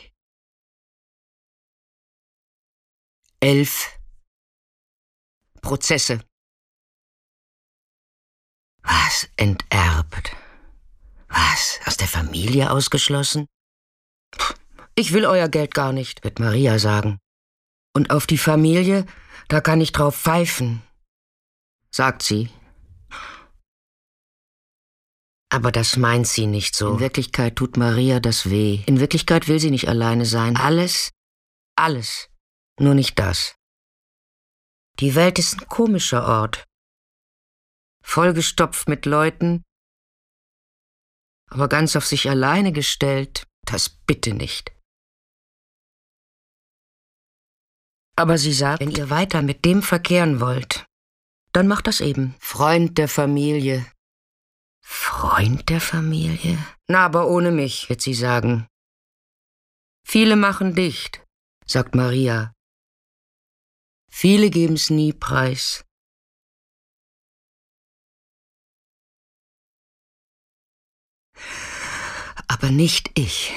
Elf Prozesse. Was, enterbt? Was, aus der Familie ausgeschlossen? Ich will euer Geld gar nicht, wird Maria sagen. Und auf die Familie, da kann ich drauf pfeifen, sagt sie. Aber das meint sie nicht so. In Wirklichkeit tut Maria das weh. In Wirklichkeit will sie nicht alleine sein. Alles, alles, nur nicht das. Die Welt ist ein komischer Ort. Vollgestopft mit Leuten, aber ganz auf sich alleine gestellt, das bitte nicht. Aber sie sagt, wenn ihr weiter mit dem verkehren wollt, dann macht das eben. Freund der Familie. Freund der Familie? Na, aber ohne mich, wird sie sagen. Viele machen dicht, sagt Maria. Viele geben's nie preis. Aber nicht ich.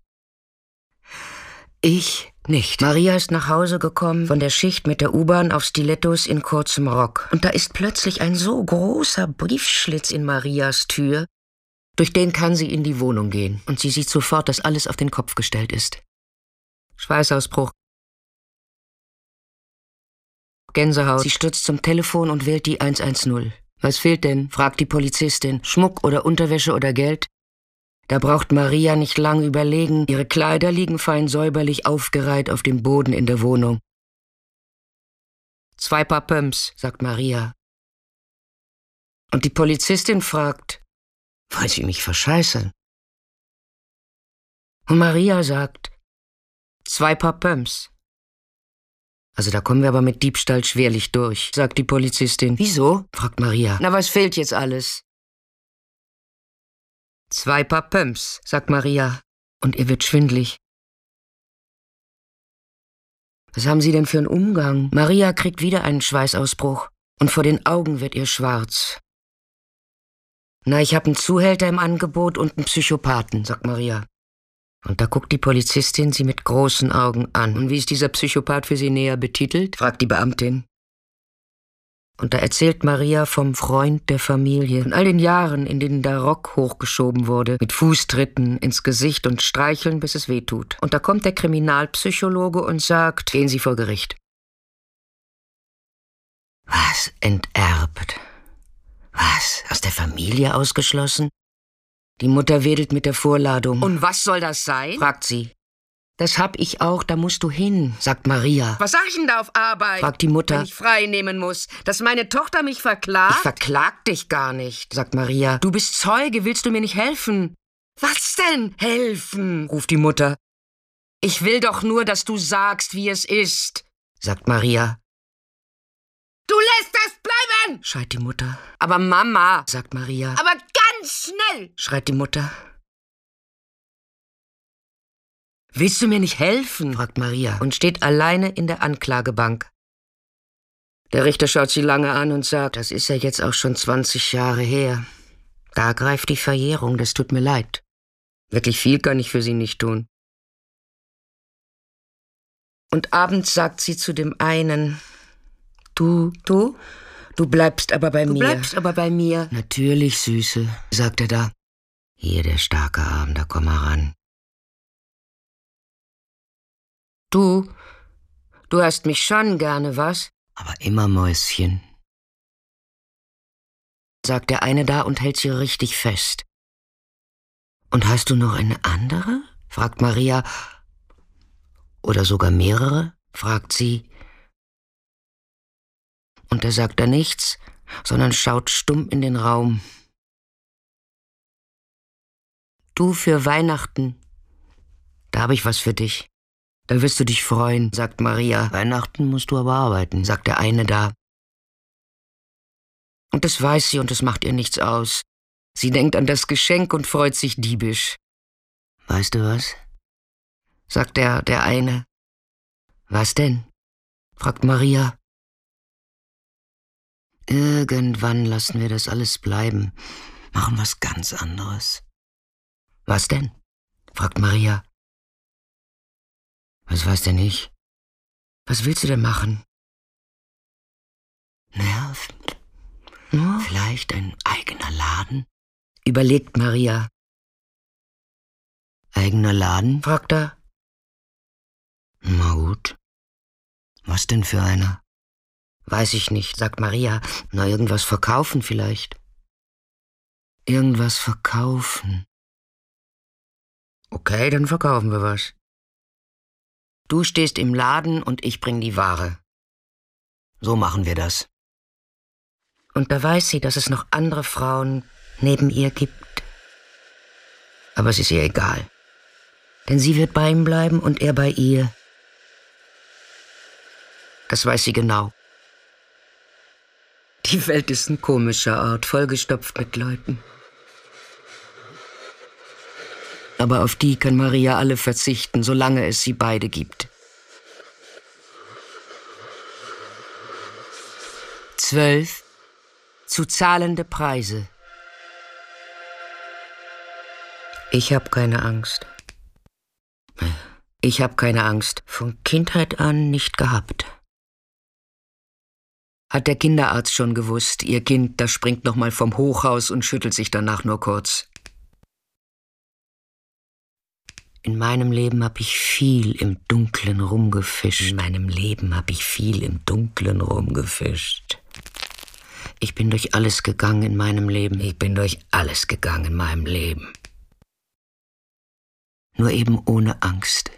Ich nicht. Maria ist nach Hause gekommen von der Schicht mit der U-Bahn auf Stilettos in kurzem Rock. Und da ist plötzlich ein so großer Briefschlitz in Marias Tür, Durch den kann sie in die Wohnung gehen. Und sie sieht sofort, dass alles auf den Kopf gestellt ist. Schweißausbruch. Gänsehaut. Sie stürzt zum Telefon und wählt die eins eins null. Was fehlt denn? Fragt die Polizistin. Schmuck oder Unterwäsche oder Geld? Da braucht Maria nicht lang überlegen. Ihre Kleider liegen fein säuberlich aufgereiht auf dem Boden in der Wohnung. Zwei Paar Pumps, sagt Maria. Und die Polizistin fragt, wollen Sie mich verscheißern? Und Maria sagt, zwei Paar Pumps. Also da kommen wir aber mit Diebstahl schwerlich durch, sagt die Polizistin. Wieso? Fragt Maria. Na, was fehlt jetzt alles? Zwei Paar Pumps, sagt Maria. Und ihr wird schwindlig. Was haben Sie denn für einen Umgang? Maria kriegt wieder einen Schweißausbruch. Und vor den Augen wird ihr schwarz. Na, ich habe einen Zuhälter im Angebot und einen Psychopathen, sagt Maria. Und da guckt die Polizistin sie mit großen Augen an. Und wie ist dieser Psychopath für Sie näher betitelt? Fragt die Beamtin. Und da erzählt Maria vom Freund der Familie, von all den Jahren, in denen der Rock hochgeschoben wurde, mit Fußtritten ins Gesicht und Streicheln, bis es weh tut. Und da kommt der Kriminalpsychologe und sagt, gehen Sie vor Gericht. Was? Enterbt? Was? Aus der Familie ausgeschlossen? Die Mutter wedelt mit der Vorladung. Und was soll das sein? Fragt sie. Das hab ich auch, da musst du hin, sagt Maria. Was sag ich denn da auf Arbeit? Fragt die Mutter. Wenn ich frei nehmen muss, dass meine Tochter mich verklagt? Ich verklag dich gar nicht, sagt Maria. Du bist Zeuge, willst du mir nicht helfen? Was denn helfen? Ruft die Mutter. Ich will doch nur, dass du sagst, wie es ist, sagt Maria. Du lässt das bleiben, schreit die Mutter. Aber Mama, sagt Maria. Aber ganz schnell, schreit die Mutter. Willst du mir nicht helfen? Fragt Maria und steht alleine in der Anklagebank. Der Richter schaut sie lange an und sagt, das ist ja jetzt auch schon zwanzig Jahre her. Da greift die Verjährung, das tut mir leid. Wirklich viel kann ich für Sie nicht tun. Und abends sagt sie zu dem einen, du, du, du bleibst aber bei mir. Du bleibst aber bei mir. Natürlich, Süße, sagt er da. Hier der starke Arm, da komm mal ran. Du, du hast mich schon gerne, was? Aber immer, Mäuschen, sagt der eine da und hält sie richtig fest. Und hast du noch eine andere? Fragt Maria. Oder sogar mehrere? Fragt sie. Und da sagt er nichts, sondern schaut stumm in den Raum. Du, für Weihnachten, da habe ich was für dich. Da wirst du dich freuen, sagt Maria. Weihnachten musst du aber arbeiten, sagt der eine da. Und das weiß sie und es macht ihr nichts aus. Sie denkt an das Geschenk und freut sich diebisch. Weißt du was? Sagt der, der eine. Was denn? Fragt Maria. Irgendwann lassen wir das alles bleiben. Machen was ganz anderes. Was denn? Fragt Maria. Was weiß denn ich? Was willst du denn machen? Naja, oh, vielleicht ein eigener Laden? Überlegt Maria. Eigener Laden? Fragt er. Na gut. Was denn für einer? Weiß ich nicht, sagt Maria. Na, irgendwas verkaufen vielleicht. Irgendwas verkaufen. Okay, dann verkaufen wir was. Du stehst im Laden und ich bring die Ware. So machen wir das. Und da weiß sie, dass es noch andere Frauen neben ihr gibt. Aber es ist ihr egal. Denn sie wird bei ihm bleiben und er bei ihr. Das weiß sie genau. Die Welt ist ein komischer Ort, vollgestopft mit Leuten. Aber auf die kann Maria alle verzichten, solange es sie beide gibt. Zwölf zu zahlende Preise. Ich hab keine Angst. Ich hab keine Angst. Von Kindheit an nicht gehabt. Hat der Kinderarzt schon gewusst, ihr Kind, das springt noch mal vom Hochhaus und schüttelt sich danach nur kurz. In meinem Leben habe ich viel im Dunklen rumgefischt. In meinem Leben habe ich viel im Dunklen rumgefischt. Ich bin durch alles gegangen in meinem Leben. Ich bin durch alles gegangen in meinem Leben. Nur eben ohne Angst.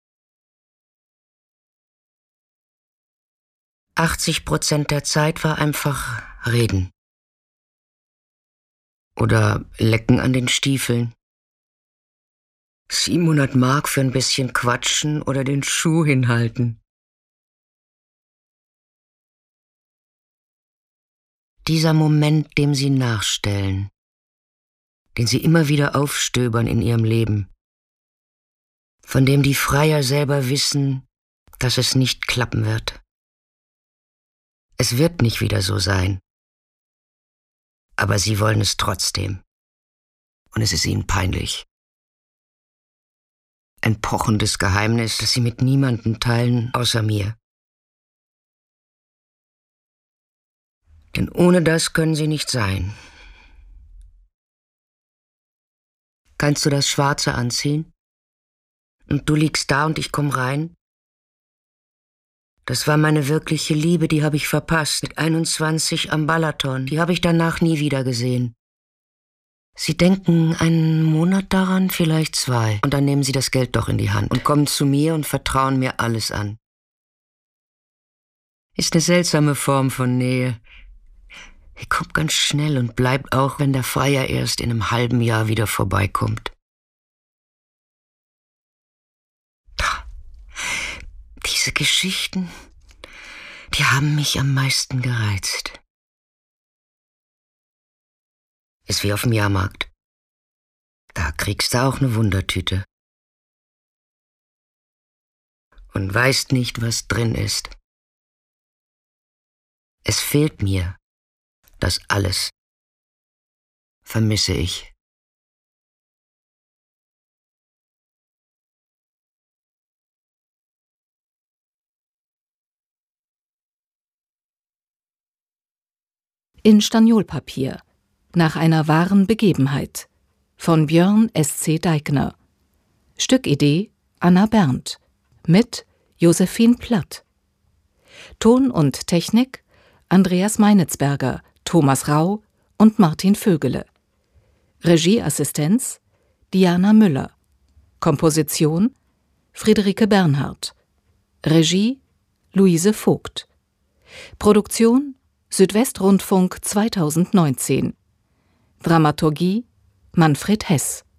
achtzig Prozent der Zeit war einfach reden. Oder lecken an den Stiefeln. siebenhundert Mark für ein bisschen quatschen oder den Schuh hinhalten. Dieser Moment, dem sie nachstellen, den sie immer wieder aufstöbern in ihrem Leben, von dem die Freier selber wissen, dass es nicht klappen wird. Es wird nicht wieder so sein. Aber sie wollen es trotzdem. Und es ist ihnen peinlich. Ein pochendes Geheimnis, das sie mit niemandem teilen, außer mir. Denn ohne das können sie nicht sein. Kannst du das Schwarze anziehen? Und du liegst da und ich komm rein? Das war meine wirkliche Liebe, die habe ich verpasst. Mit einundzwanzig am Balaton. Die habe ich danach nie wieder gesehen. Sie denken einen Monat daran, vielleicht zwei. Und dann nehmen sie das Geld doch in die Hand und kommen zu mir und vertrauen mir alles an. Ist eine seltsame Form von Nähe. Die kommt ganz schnell und bleibt auch, wenn der Freier erst in einem halben Jahr wieder vorbeikommt. Diese Geschichten, die haben mich am meisten gereizt. Ist wie auf dem Jahrmarkt. Da kriegst du auch eine Wundertüte. Und weißt nicht, was drin ist. Es fehlt mir. Das alles vermisse ich. In Staniolpapier. Nach einer wahren Begebenheit. Von Björn S C Deigner. Stückidee Anna Berndt. Mit Josephine Platt. Ton und Technik Andreas Meinitzberger, Thomas Rau und Martin Vögele. Regieassistenz Diana Müller. Komposition Friederike Bernhard. Regie Luise Vogt. Produktion Südwestrundfunk zweitausendneunzehn. Dramaturgie Manfred Hess.